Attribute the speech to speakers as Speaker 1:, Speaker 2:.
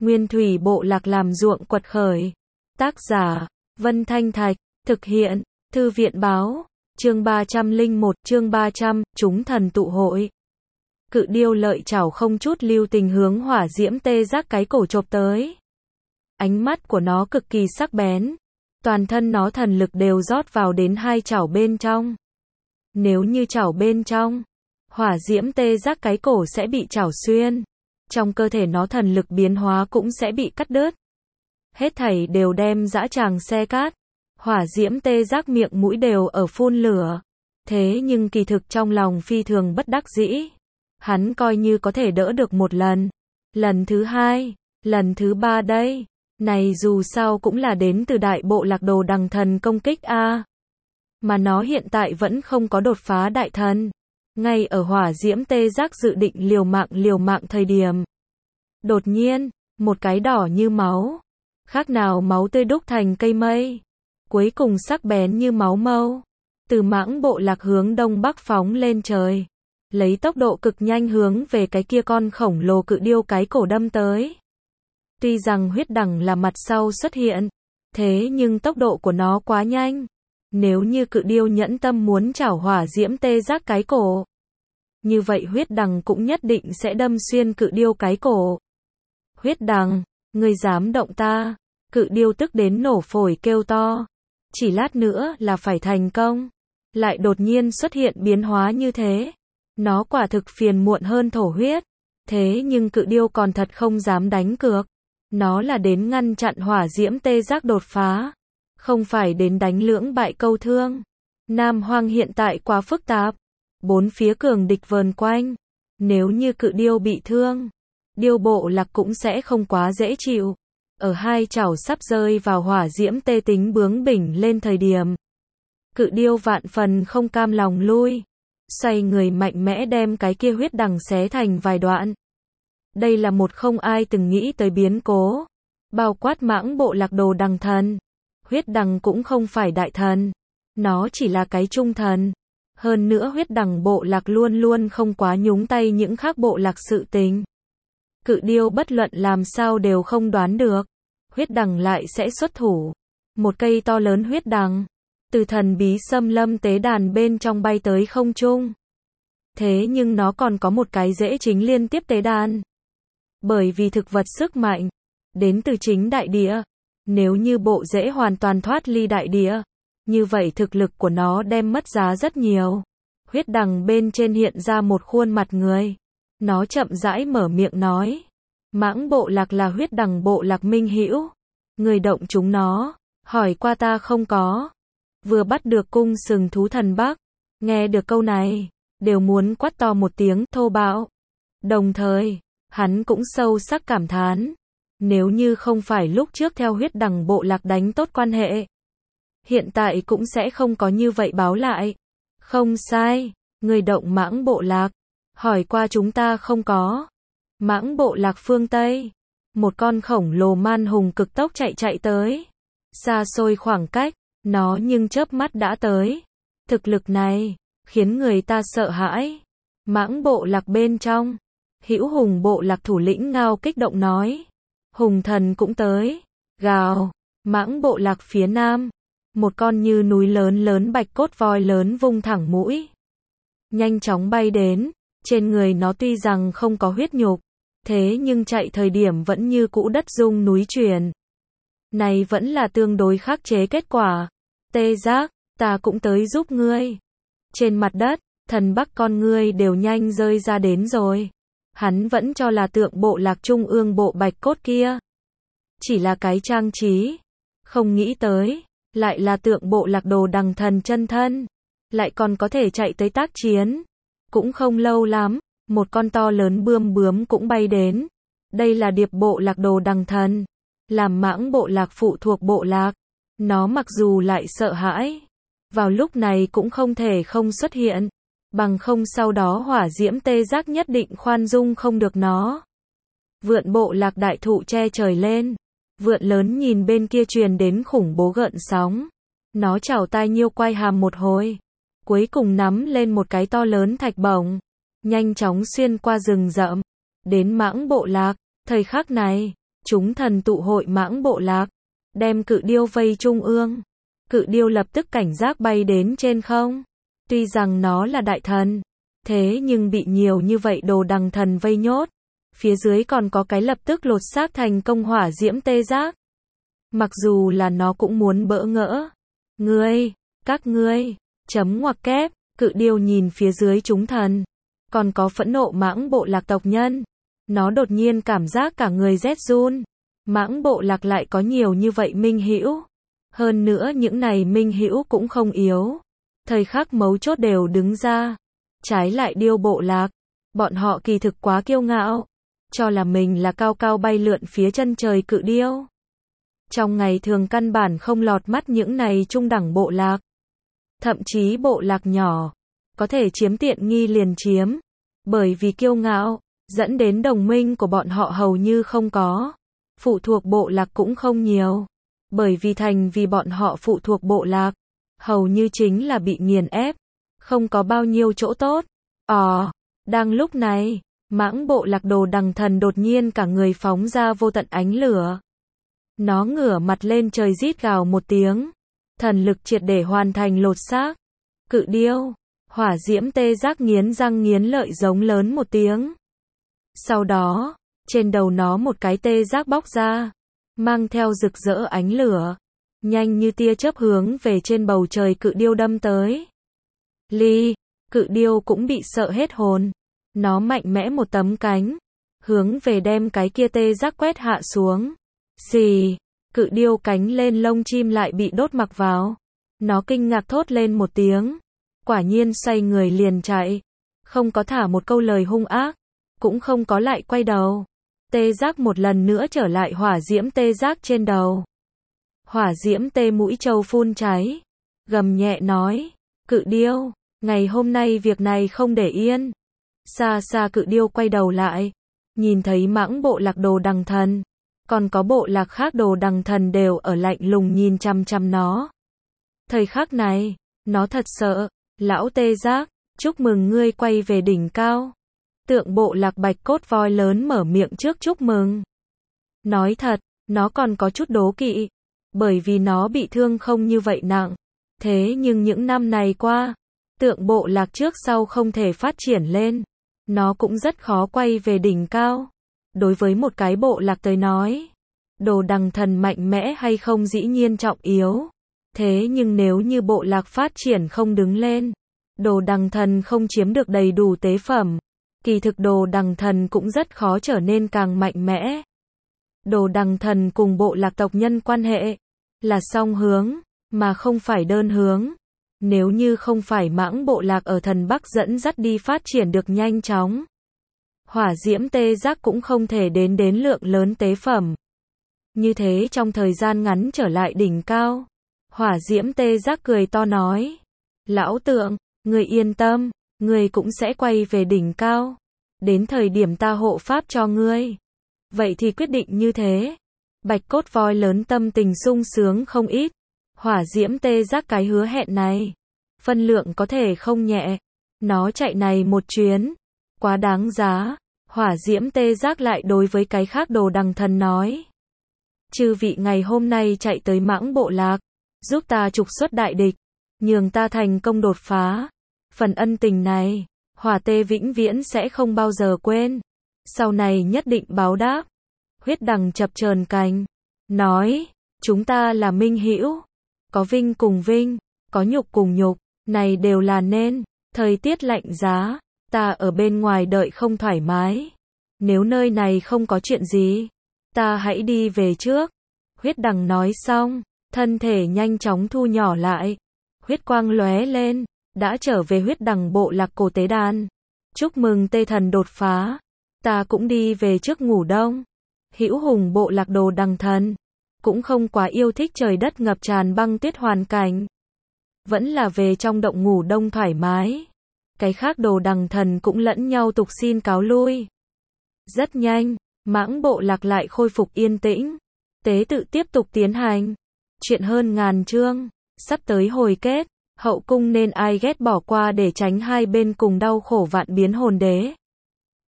Speaker 1: Nguyên thủy bộ lạc làm ruộng quật khởi. Tác giả, Vân Thanh Thạch, thực hiện, Thư viện báo, chương 301, chương 300, chúng thần tụ hội. Cự điêu lợi chảo không chút lưu tình hướng hỏa diễm tê giác cái cổ chộp tới. Ánh mắt của nó cực kỳ sắc bén. Toàn thân nó thần lực đều rót vào đến hai chảo bên trong. Nếu như chảo bên trong, hỏa diễm tê giác cái cổ sẽ bị chảo xuyên. Trong cơ thể nó thần lực biến hóa cũng sẽ bị cắt đứt. Hết thảy đều đem dã tràng xe cát. Hỏa diễm tê giác miệng mũi đều ở phun lửa. Thế nhưng kỳ thực trong lòng phi thường bất đắc dĩ. Hắn coi như có thể đỡ được một lần. Lần thứ hai, lần thứ ba đây. Này dù sao cũng là đến từ đại bộ lạc đồ đằng thần công kích a. Mà nó hiện tại vẫn không có đột phá đại thần. Ngay ở hỏa diễm tê giác dự định liều mạng thời điểm. Đột nhiên, một cái đỏ như máu. Khác nào máu tươi đúc thành cây mây. Cuối cùng sắc bén như máu mâu. Từ mãng bộ lạc hướng đông bắc phóng lên trời. Lấy tốc độ cực nhanh hướng về cái kia con khổng lồ cự điêu cái cổ đâm tới. Tuy rằng huyết đằng là mặt sau xuất hiện. Thế nhưng tốc độ của nó quá nhanh. Nếu như cự điêu nhẫn tâm muốn chảo hỏa diễm tê giác cái cổ. Như vậy huyết đằng cũng nhất định sẽ đâm xuyên cự điêu cái cổ. Huyết đằng, ngươi dám động ta. Cự điêu tức đến nổ phổi kêu to. Chỉ lát nữa là phải thành công. Lại đột nhiên xuất hiện biến hóa như thế. Nó quả thực phiền muộn hơn thổ huyết. Thế nhưng cự điêu còn thật không dám đánh cược. Nó là đến ngăn chặn hỏa diễm tê giác đột phá. Không phải đến đánh lưỡng bại câu thương. Nam Hoang hiện tại quá phức tạp. Bốn phía cường địch vờn quanh. Nếu như cự điêu bị thương, điêu bộ lạc cũng sẽ không quá dễ chịu. Ở hai chảo sắp rơi vào hỏa diễm tê tính bướng bỉnh lên thời điểm. Cự điêu vạn phần không cam lòng lui. Xoay người mạnh mẽ đem cái kia huyết đằng xé thành vài đoạn. Đây là một không ai từng nghĩ tới biến cố. Bao quát mãng bộ lạc đồ đằng thần. Huyết đằng cũng không phải đại thần. Nó chỉ là cái trung thần. Hơn nữa huyết đằng bộ lạc luôn luôn không quá nhúng tay những khác bộ lạc sự tình. Cự điêu bất luận làm sao đều không đoán được. Huyết đằng lại sẽ xuất thủ. Một cây to lớn huyết đằng. Từ thần bí xâm lâm tế đàn bên trong bay tới không trung. Thế nhưng nó còn có một cái rễ chính liên tiếp tế đàn. Bởi vì thực vật sức mạnh. Đến từ chính đại địa. Nếu như bộ rễ hoàn toàn thoát ly đại địa. Như vậy thực lực của nó đem mất giá rất nhiều. Huyết đằng bên trên hiện ra một khuôn mặt người. Nó chậm rãi mở miệng nói. Mãng bộ lạc là huyết đằng bộ lạc minh hữu. Người động chúng nó. Hỏi qua ta không có. Vừa bắt được cung sừng thú thần Bắc. Nghe được câu này. Đều muốn quát to một tiếng thô bạo. Đồng thời, hắn cũng sâu sắc cảm thán. Nếu như không phải lúc trước theo huyết đằng bộ lạc đánh tốt quan hệ. Hiện tại cũng sẽ không có như vậy báo lại. Không sai, người động mãng bộ lạc. Hỏi qua chúng ta không có. Mãng bộ lạc phương Tây. Một con khổng lồ man hùng cực tốc chạy tới. Xa xôi khoảng cách, nó nhưng chớp mắt đã tới. Thực lực này, khiến người ta sợ hãi. Mãng bộ lạc bên trong. Hữu hùng bộ lạc thủ lĩnh Ngao kích động nói. Hùng thần cũng tới. Gào, mãng bộ lạc phía nam. Một con như núi lớn bạch cốt voi lớn vung thẳng mũi. Nhanh chóng bay đến. Trên người nó tuy rằng không có huyết nhục. Thế nhưng chạy thời điểm vẫn như cũ đất rung núi chuyển. Này vẫn là tương đối khắc chế kết quả. Tê giác, ta cũng tới giúp ngươi. Trên mặt đất, thần Bắc con ngươi đều nhanh rơi ra đến rồi. Hắn vẫn cho là tượng bộ lạc trung ương bộ bạch cốt kia. Chỉ là cái trang trí. Không nghĩ tới. Lại là tượng bộ lạc đồ đằng thần chân thân. Lại còn có thể chạy tới tác chiến. Cũng không lâu lắm. Một con to lớn bướm cũng bay đến. Đây là điệp bộ lạc đồ đằng thần. Làm mãng bộ lạc phụ thuộc bộ lạc. Nó mặc dù lại sợ hãi. Vào lúc này cũng không thể không xuất hiện. Bằng không sau đó hỏa diễm tê giác nhất định khoan dung không được nó. Vượn bộ lạc đại thụ che trời lên. Vượn lớn nhìn bên kia truyền đến khủng bố gợn sóng. Nó chảo tai nhiêu quay hàm một hồi. Cuối cùng nắm lên một cái to lớn thạch bổng. Nhanh chóng xuyên qua rừng rậm. Đến mãng bộ lạc. Thời khắc này, chúng thần tụ hội mãng bộ lạc, đem cự điêu vây trung ương. Cự điêu lập tức cảnh giác bay đến trên không. Tuy rằng nó là đại thần, thế nhưng bị nhiều như vậy đồ đằng thần vây nhốt. Phía dưới còn có cái lập tức lột xác thành công hỏa diễm tê giác. Mặc dù là nó cũng muốn bỡ ngỡ. Các ngươi, chấm ngoặc kép, cự điêu nhìn phía dưới chúng thần. Còn có phẫn nộ mãng bộ lạc tộc nhân. Nó đột nhiên cảm giác cả người rét run. Mãng bộ lạc lại có nhiều như vậy minh hữu. Hơn nữa những này minh hữu cũng không yếu. Thời khắc mấu chốt đều đứng ra. Trái lại điêu bộ lạc. Bọn họ kỳ thực quá kiêu ngạo. Cho là mình là cao cao bay lượn phía chân trời cự điêu. Trong ngày thường căn bản không lọt mắt những này trung đẳng bộ lạc. Thậm chí bộ lạc nhỏ. Có thể chiếm tiện nghi liền chiếm. Bởi vì kiêu ngạo, dẫn đến đồng minh của bọn họ hầu như không có. Phụ thuộc bộ lạc cũng không nhiều. Bởi vì bọn họ phụ thuộc bộ lạc. Hầu như chính là bị nghiền ép. Không có bao nhiêu chỗ tốt. Đang lúc này, mãng bộ lạc đồ đằng thần đột nhiên cả người phóng ra vô tận ánh lửa. Nó ngửa mặt lên trời rít gào một tiếng. Thần lực triệt để hoàn thành lột xác. Cự điêu, hỏa diễm tê giác nghiến răng nghiến lợi giống lớn một tiếng. Sau đó, trên đầu nó một cái tê giác bóc ra, mang theo rực rỡ ánh lửa, nhanh như tia chớp hướng về trên bầu trời cự điêu đâm tới. Cự điêu cũng bị sợ hết hồn. Nó mạnh mẽ một tấm cánh, hướng về đem cái kia tê giác quét hạ xuống. Xì, cự điêu cánh lên lông chim lại bị đốt mặc vào. Nó kinh ngạc thốt lên một tiếng. Quả nhiên xoay người liền chạy. Không có thả một câu lời hung ác. Cũng không có lại quay đầu. Tê giác một lần nữa trở lại hỏa diễm tê giác trên đầu. Hỏa diễm tê mũi trâu phun cháy. Gầm nhẹ nói. Cự điêu, ngày hôm nay việc này không để yên. Xa xa cự điêu quay đầu lại. Nhìn thấy mãng bộ lạc đồ đằng thần. Còn có bộ lạc khác đồ đằng thần đều ở lạnh lùng nhìn chăm chăm nó. Thời khắc này, nó thật sợ. Lão tê giác, chúc mừng ngươi quay về đỉnh cao. Tượng bộ lạc bạch cốt voi lớn mở miệng trước chúc mừng. Nói thật, nó còn có chút đố kỵ. Bởi vì nó bị thương không như vậy nặng. Thế nhưng những năm này qua, tượng bộ lạc trước sau không thể phát triển lên. Nó cũng rất khó quay về đỉnh cao. Đối với một cái bộ lạc tới nói, đồ đằng thần mạnh mẽ hay không dĩ nhiên trọng yếu. Thế nhưng nếu như bộ lạc phát triển không đứng lên, đồ đằng thần không chiếm được đầy đủ tế phẩm, kỳ thực đồ đằng thần cũng rất khó trở nên càng mạnh mẽ. Đồ đằng thần cùng bộ lạc tộc nhân quan hệ là song hướng, mà không phải đơn hướng. Nếu như không phải mãng bộ lạc ở thần Bắc dẫn dắt đi phát triển được nhanh chóng, hỏa diễm tê giác cũng không thể đến lượng lớn tế phẩm. Như thế trong thời gian ngắn trở lại đỉnh cao. Hỏa diễm tê giác cười to nói. Lão tượng, người yên tâm, người cũng sẽ quay về đỉnh cao. Đến thời điểm ta hộ pháp cho ngươi. Vậy thì quyết định như thế. Bạch cốt voi lớn tâm tình sung sướng không ít. Hỏa diễm tê giác cái hứa hẹn này. Phân lượng có thể không nhẹ. Nó chạy này một chuyến. Quá đáng giá. Hỏa diễm tê giác lại đối với cái khác đồ đằng thần nói. Chư vị ngày hôm nay chạy tới mãng bộ lạc. Giúp ta trục xuất đại địch. Nhường ta thành công đột phá. Phần ân tình này, hỏa tê vĩnh viễn sẽ không bao giờ quên. Sau này nhất định báo đáp. Huyết đằng chập chờn cánh. Nói, chúng ta là minh hữu. Có vinh cùng vinh, có nhục cùng nhục. Này đều là nên. Thời tiết lạnh giá, ta ở bên ngoài đợi không thoải mái. Nếu nơi này không có chuyện gì, ta hãy đi về trước. Huyết đằng nói xong, thân thể nhanh chóng thu nhỏ lại. Huyết quang lóe lên, đã trở về huyết đằng bộ lạc cổ tế đàn. Chúc mừng tê thần đột phá. Ta cũng đi về trước ngủ đông. Hữu hùng bộ lạc đồ đằng thần. Cũng không quá yêu thích trời đất ngập tràn băng tuyết hoàn cảnh. Vẫn là về trong động ngủ đông thoải mái. Cái khác đồ đằng thần cũng lẫn nhau tục xin cáo lui. Rất nhanh, mãng bộ lạc lại khôi phục yên tĩnh. Tế tự tiếp tục tiến hành. Chuyện hơn ngàn chương. Sắp tới hồi kết. Hậu cung nên ai ghét bỏ qua để tránh hai bên cùng đau khổ vạn biến hồn đế.